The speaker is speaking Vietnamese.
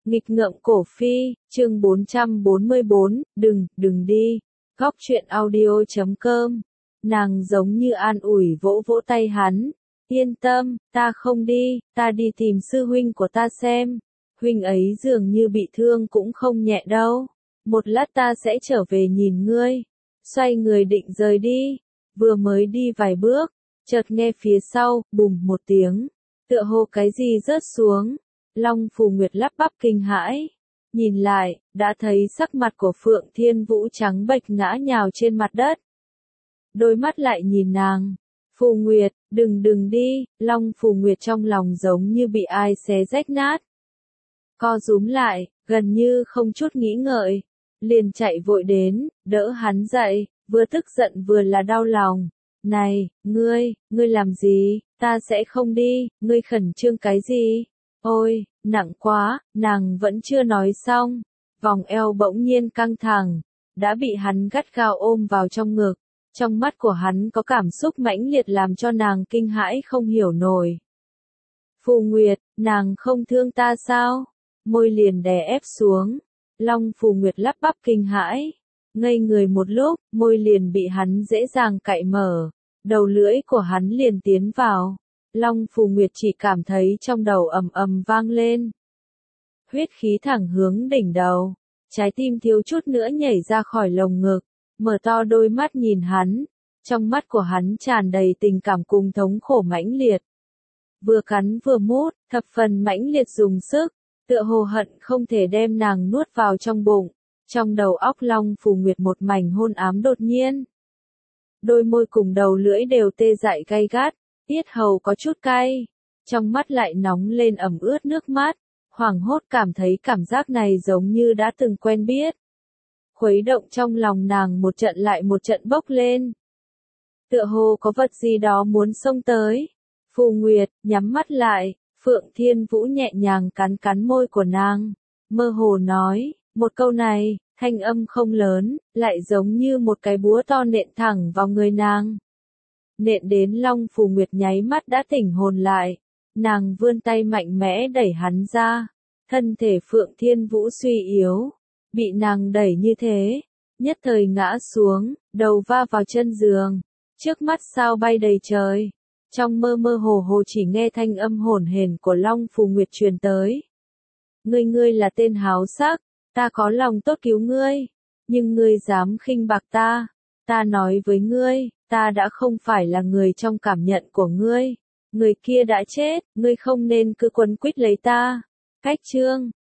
Nghịch ngợm cổ phi, chương 444, đừng đi. Góc truyện audio.com. Nàng giống như an ủi vỗ vỗ tay hắn. Yên tâm, ta không đi, ta đi tìm sư huynh của ta xem. Huynh ấy dường như bị thương cũng không nhẹ đâu. Một lát ta sẽ trở về nhìn ngươi. Xoay người định rời đi. Vừa mới đi vài bước, chợt nghe phía sau, bùm một tiếng. Tựa hồ cái gì rớt xuống. Long Phù Nguyệt lắp bắp kinh hãi. Nhìn lại, đã thấy sắc mặt của Phượng Thiên Vũ trắng bệch ngã nhào trên mặt đất. Đôi mắt lại nhìn nàng. Phù Nguyệt, đừng đi. Long Phù Nguyệt trong lòng giống như bị ai xé rách nát. Co rúm lại, gần như không chút nghĩ ngợi. Liền chạy vội đến, đỡ hắn dậy, vừa tức giận vừa là đau lòng. Này, ngươi làm gì, ta sẽ không đi, ngươi khẩn trương cái gì? Ôi, nặng quá, nàng vẫn chưa nói xong. Vòng eo bỗng nhiên căng thẳng, đã bị hắn gắt gao ôm vào trong ngực. Trong mắt của hắn có cảm xúc mãnh liệt làm cho nàng kinh hãi không hiểu nổi. Phù Nguyệt, nàng không thương ta sao? Môi liền đè ép xuống. Long Phù Nguyệt lắp bắp kinh hãi. Ngây người một lúc, môi liền bị hắn dễ dàng cạy mở. Đầu lưỡi của hắn liền tiến vào. Long Phù Nguyệt chỉ cảm thấy trong đầu ầm ầm vang lên. Huyết khí thẳng hướng đỉnh đầu. Trái tim thiếu chút nữa nhảy ra khỏi lồng ngực. Mở to đôi mắt nhìn hắn. Trong mắt của hắn tràn đầy tình cảm cùng thống khổ mãnh liệt. Vừa cắn vừa mút, thập phần mãnh liệt dùng sức. Tựa hồ hận không thể đem nàng nuốt vào trong bụng. Trong đầu óc Long Phù Nguyệt một mảnh hôn ám đột nhiên. Đôi môi cùng đầu lưỡi đều tê dại gay gắt, tiết hầu có chút cay. Trong mắt lại nóng lên ẩm ướt nước mắt. Hoảng hốt cảm thấy cảm giác này giống như đã từng quen biết. Khuấy động trong lòng nàng một trận lại một trận bốc lên. Tựa hồ có vật gì đó muốn xông tới. Phù Nguyệt, nhắm mắt lại. Phượng Thiên Vũ nhẹ nhàng cắn môi của nàng. Mơ hồ nói, một câu này, thanh âm không lớn, lại giống như một cái búa to nện thẳng vào người nàng. Nện đến Long Phù Nguyệt nháy mắt đã tỉnh hồn lại. Nàng vươn tay mạnh mẽ đẩy hắn ra. Thân thể Phượng Thiên Vũ suy yếu. Bị nàng đẩy như thế. Nhất thời ngã xuống, đầu va vào chân giường. Trước mắt sao bay đầy trời. Trong mơ mơ hồ hồ chỉ nghe thanh âm hổn hển của Long Phù Nguyệt truyền tới. Ngươi là tên háo sắc, ta có lòng tốt cứu ngươi. Nhưng ngươi dám khinh bạc ta. Ta nói với ngươi, ta đã không phải là người trong cảm nhận của ngươi. Người kia đã chết, ngươi không nên cứ quấn quýt lấy ta. Cách chương